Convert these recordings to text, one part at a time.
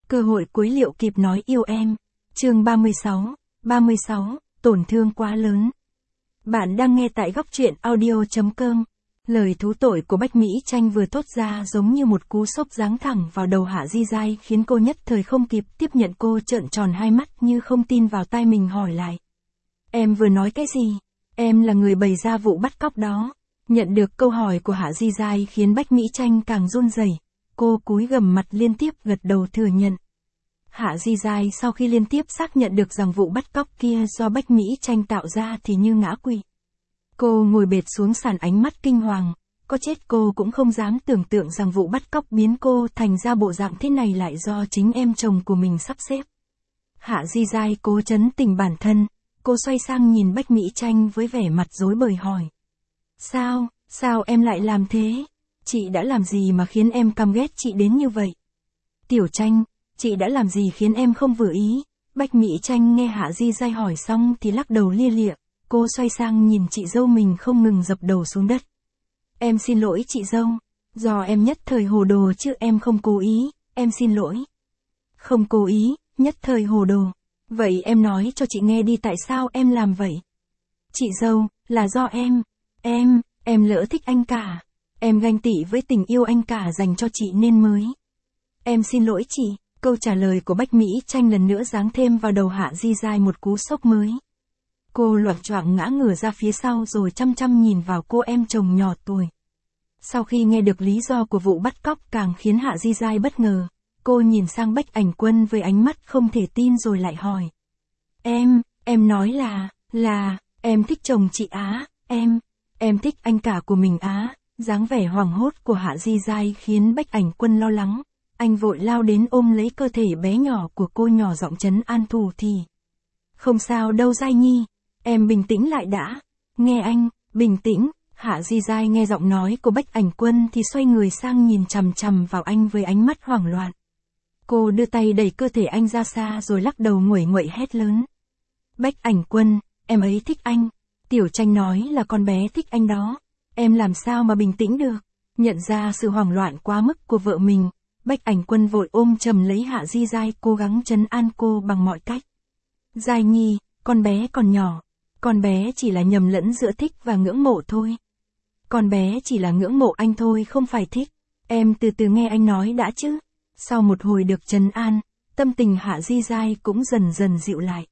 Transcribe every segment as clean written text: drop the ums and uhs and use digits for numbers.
Cơ hội cuối liệu kịp nói yêu em. Chương 36, tổn thương quá lớn. Bạn đang nghe tại góc truyện audio.com. Lời thú tội của Bách Mỹ Tranh vừa thốt ra giống như một cú sốc giáng thẳng vào đầu Hạ Di Giai khiến cô nhất thời không kịp tiếp nhận. Cô trợn tròn hai mắt như không tin vào tai mình hỏi lại. Em vừa nói cái gì? Em là người bày ra vụ bắt cóc đó. Nhận được câu hỏi của Hạ Di Giai khiến Bách Mỹ Tranh càng run rẩy. Cô cúi gằm mặt liên tiếp gật đầu thừa nhận. Hạ Di Giai sau khi liên tiếp xác nhận được rằng vụ bắt cóc kia do Bách Mỹ Tranh tạo ra thì như ngã quỵ. Cô ngồi bệt xuống sàn ánh mắt kinh hoàng, có chết cô cũng không dám tưởng tượng rằng vụ bắt cóc biến cô thành ra bộ dạng thế này lại do chính em chồng của mình sắp xếp. Hạ Di Giai cố trấn tĩnh bản thân, cô xoay sang nhìn Bách Mỹ Tranh với vẻ mặt rối bời hỏi. Sao em lại làm thế? Chị đã làm gì mà khiến em căm ghét chị đến như vậy? Tiểu Tranh, chị đã làm gì khiến em không vừa ý? Bách Mỹ Tranh nghe Hạ Di Giai hỏi xong thì lắc đầu lia lịa, cô xoay sang nhìn chị dâu mình không ngừng dập đầu xuống đất. Em xin lỗi chị dâu, do em nhất thời hồ đồ chứ em không cố ý, em xin lỗi. Không cố ý, nhất thời hồ đồ. Vậy em nói cho chị nghe đi tại sao em làm vậy? Chị dâu, là do em lỡ thích anh cả. Em ganh tị với tình yêu anh cả dành cho chị nên mới. Em xin lỗi chị. Câu trả lời của Bách Mỹ Tranh lần nữa giáng thêm vào đầu Hạ Di Giai một cú sốc mới. Cô loạng choạng ngã ngửa ra phía sau rồi chăm chăm nhìn vào cô em chồng nhỏ tuổi. Sau khi nghe được lý do của vụ bắt cóc càng khiến Hạ Di Giai bất ngờ, cô nhìn sang Bách Ảnh Quân với ánh mắt không thể tin rồi lại hỏi. Em nói là, em thích chồng chị á, em thích anh cả của mình á. Dáng vẻ hoảng hốt của Hạ Di Giai khiến Bách Ảnh Quân lo lắng. Anh vội lao đến ôm lấy cơ thể bé nhỏ của cô nhỏ giọng trấn an thủ thì. Không sao đâu Giai Nhi, em bình tĩnh lại đã. Nghe anh, bình tĩnh. Hạ Di Giai nghe giọng nói của Bách Ảnh Quân thì xoay người sang nhìn chằm chằm vào anh với ánh mắt hoảng loạn. Cô đưa tay đẩy cơ thể anh ra xa rồi lắc đầu nguẩy nguậy hét lớn. Bách Ảnh Quân, em ấy thích anh. Tiểu Tranh nói là con bé thích anh đó. Em làm sao mà bình tĩnh được? Nhận ra sự hoảng loạn quá mức của vợ mình, Bách Ảnh Quân vội ôm chầm lấy Hạ Di Giai cố gắng trấn an cô bằng mọi cách. Giai Nhi, con bé còn nhỏ. Con bé chỉ là nhầm lẫn giữa thích và ngưỡng mộ thôi. Con bé chỉ là ngưỡng mộ anh thôi không phải thích. Em từ từ nghe anh nói đã chứ. Sau một hồi được trấn an, tâm tình Hạ Di Giai cũng dần dần dịu lại.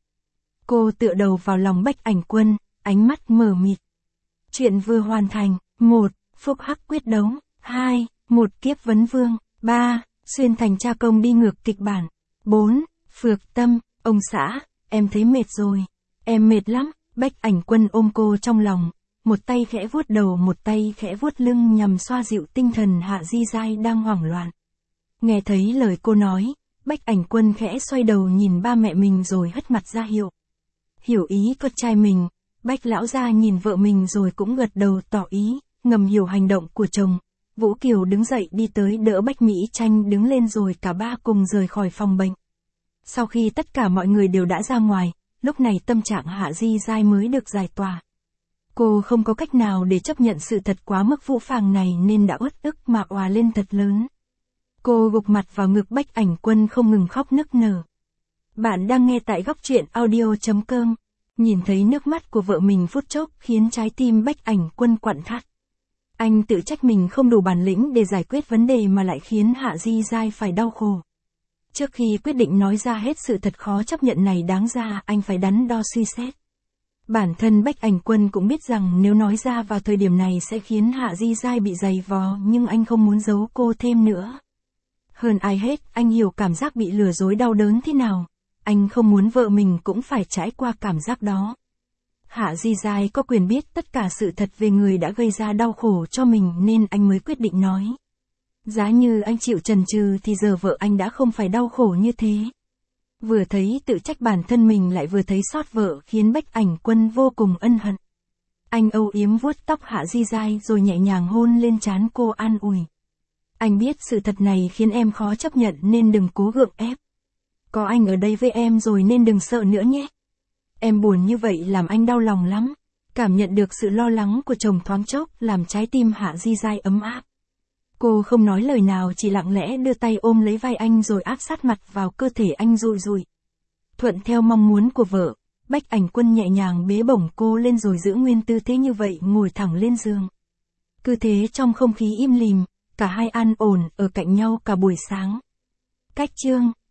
Cô tựa đầu vào lòng Bách Ảnh Quân, ánh mắt mờ mịt. Chuyện vừa hoàn thành. 1. Phúc hắc quyết đấu. 2. Một kiếp vấn vương. 3. Xuyên thành cha công đi ngược kịch bản. 4. Phược Tâm. Ông xã, em thấy mệt rồi. Em mệt lắm. Bách Ảnh Quân ôm cô trong lòng. Một tay khẽ vuốt đầu một tay khẽ vuốt lưng nhằm xoa dịu tinh thần Hạ Di Giai đang hoảng loạn. Nghe thấy lời cô nói, Bách Ảnh Quân khẽ xoay đầu nhìn ba mẹ mình rồi hất mặt ra hiệu. Hiểu ý con trai mình. Bách lão gia nhìn vợ mình rồi cũng gật đầu tỏ ý, ngầm hiểu hành động của chồng. Vũ Kiều đứng dậy đi tới đỡ Bách Mỹ Tranh đứng lên rồi cả ba cùng rời khỏi phòng bệnh. Sau khi tất cả mọi người đều đã ra ngoài, lúc này tâm trạng Hạ Di Giai mới được giải tỏa. Cô không có cách nào để chấp nhận sự thật quá mức phũ phàng này nên đã uất ức mà òa lên thật lớn. Cô gục mặt vào ngực Bách Ảnh Quân không ngừng khóc nức nở. Bạn đang nghe tại góc truyện audio.com. Nhìn thấy nước mắt của vợ mình phút chốc khiến trái tim Bách Ảnh Quân quặn thắt. Anh tự trách mình không đủ bản lĩnh để giải quyết vấn đề mà lại khiến Hạ Di Giai phải đau khổ. Trước khi quyết định nói ra hết sự thật khó chấp nhận này đáng ra anh phải đắn đo suy xét. Bản thân Bách Ảnh Quân cũng biết rằng nếu nói ra vào thời điểm này sẽ khiến Hạ Di Giai bị dày vò nhưng anh không muốn giấu cô thêm nữa. Hơn ai hết anh hiểu cảm giác bị lừa dối đau đớn thế nào. Anh không muốn vợ mình cũng phải trải qua cảm giác đó. Hạ Di Giai có quyền biết tất cả sự thật về người đã gây ra đau khổ cho mình nên anh mới quyết định nói. Giá như anh chịu chần chừ thì giờ vợ anh đã không phải đau khổ như thế. Vừa thấy tự trách bản thân mình lại vừa thấy xót vợ khiến Bách Ảnh Quân vô cùng ân hận. Anh âu yếm vuốt tóc Hạ Di Giai rồi nhẹ nhàng hôn lên trán cô an ủi. Anh biết sự thật này khiến em khó chấp nhận nên đừng cố gượng ép. Có anh ở đây với em rồi nên đừng sợ nữa nhé. Em buồn như vậy làm anh đau lòng lắm. Cảm nhận được sự lo lắng của chồng thoáng chốc làm trái tim Hạ Di Giai ấm áp. Cô không nói lời nào, chỉ lặng lẽ đưa tay ôm lấy vai anh rồi áp sát mặt vào cơ thể anh rụi rụi. Thuận theo mong muốn của vợ, Bách Ảnh Quân nhẹ nhàng bế bổng cô lên rồi giữ nguyên tư thế như vậy ngồi thẳng lên giường. Cứ thế trong không khí im lìm, cả hai an ổn ở cạnh nhau cả buổi sáng. Cách chương